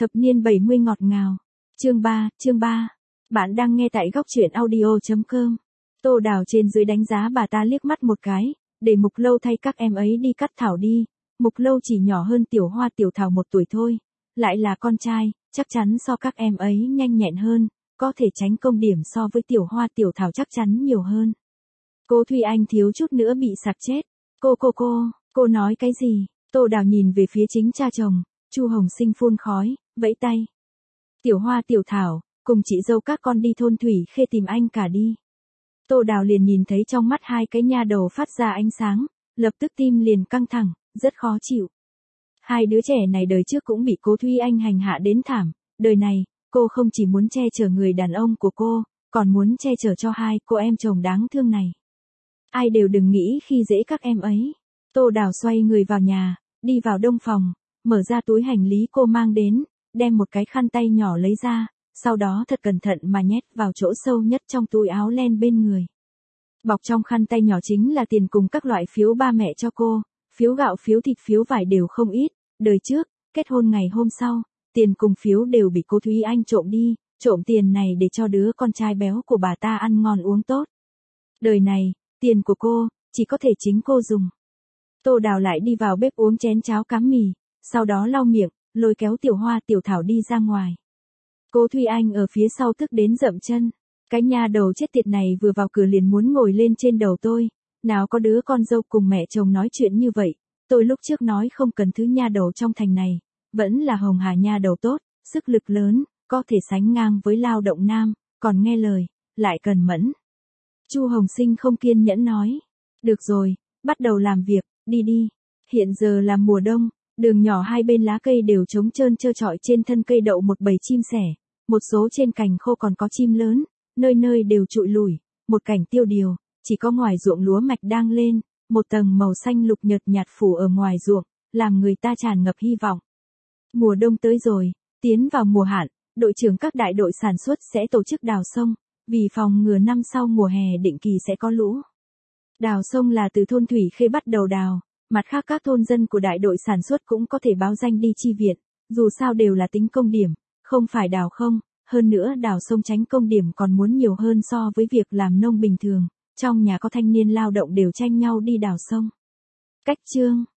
Thập niên 70 ngọt ngào. Chương 3. Bạn đang nghe tại góc truyện audio.com. Tô Đào trên dưới đánh giá bà ta liếc mắt một cái, để Mục Lâu thay các em ấy đi cắt thảo đi. Mục Lâu chỉ nhỏ hơn Tiểu Hoa Tiểu Thảo 1 tuổi thôi, lại là con trai, chắc chắn so các em ấy nhanh nhẹn hơn, có thể tránh công điểm so với Tiểu Hoa Tiểu Thảo chắc chắn nhiều hơn. Cô Thùy Anh thiếu chút nữa bị sặc chết. Cô nói cái gì? Tô Đào nhìn về phía chính cha chồng, Chu Hồng Sinh phun khói, vẫy tay. Tiểu Hoa Tiểu Thảo, cùng chị dâu các con đi thôn Thủy Khê tìm anh cả đi. Tô Đào liền nhìn thấy trong mắt hai cái nha đầu phát ra ánh sáng, lập tức tim liền căng thẳng, rất khó chịu. Hai đứa trẻ này đời trước cũng bị cố Thúy Anh hành hạ đến thảm, đời này, cô không chỉ muốn che chở người đàn ông của cô, còn muốn che chở cho hai cô em chồng đáng thương này. Ai đều đừng nghĩ khi dễ các em ấy. Tô Đào xoay người vào nhà, đi vào đông phòng, mở ra túi hành lý cô mang đến, đem một cái khăn tay nhỏ lấy ra, sau đó thật cẩn thận mà nhét vào chỗ sâu nhất trong túi áo len bên người. Bọc trong khăn tay nhỏ chính là tiền cùng các loại phiếu ba mẹ cho cô, phiếu gạo, phiếu thịt, phiếu vải đều không ít, đời trước, kết hôn ngày hôm sau, tiền cùng phiếu đều bị cô Thúy Anh trộm đi, trộm tiền này để cho đứa con trai béo của bà ta ăn ngon uống tốt. Đời này, tiền của cô, chỉ có thể chính cô dùng. Tô Đào lại đi vào bếp uống chén cháo cám mì, sau đó lau miệng, lôi kéo Tiểu Hoa Tiểu Thảo đi ra ngoài. Cô Thúy Anh ở phía sau tức đến rậm chân. Cái nha đầu chết tiệt này vừa vào cửa liền muốn ngồi lên trên đầu tôi. Nào có đứa con dâu cùng mẹ chồng nói chuyện như vậy. Tôi lúc trước nói không cần thứ nha đầu trong thành này. Vẫn là Hồng Hà nha đầu tốt, sức lực lớn, có thể sánh ngang với Lao Động Nam, còn nghe lời, lại cần mẫn. Chu Hồng Sinh không kiên nhẫn nói. Được rồi, bắt đầu làm việc, đi đi. Hiện giờ là mùa đông, đường nhỏ hai bên lá cây đều trống trơn trơ trọi, trên thân cây đậu một bầy chim sẻ. Một số trên cành khô còn có chim lớn, nơi nơi đều trụi lủi, một cảnh tiêu điều, chỉ có ngoài ruộng lúa mạch đang lên, một tầng màu xanh lục nhợt nhạt phủ ở ngoài ruộng, làm người ta tràn ngập hy vọng. Mùa đông tới rồi, tiến vào mùa hạn, đội trưởng các đại đội sản xuất sẽ tổ chức đào sông, vì phòng ngừa năm sau mùa hè định kỳ sẽ có lũ. Đào sông là từ thôn Thủy Khê bắt đầu đào, mặt khác các thôn dân của đại đội sản xuất cũng có thể báo danh đi chi viện, dù sao đều là tính công điểm, không phải đào không, hơn nữa đào sông tránh công điểm còn muốn nhiều hơn so với việc làm nông bình thường, trong nhà có thanh niên lao động đều tranh nhau đi đào sông. Cách chương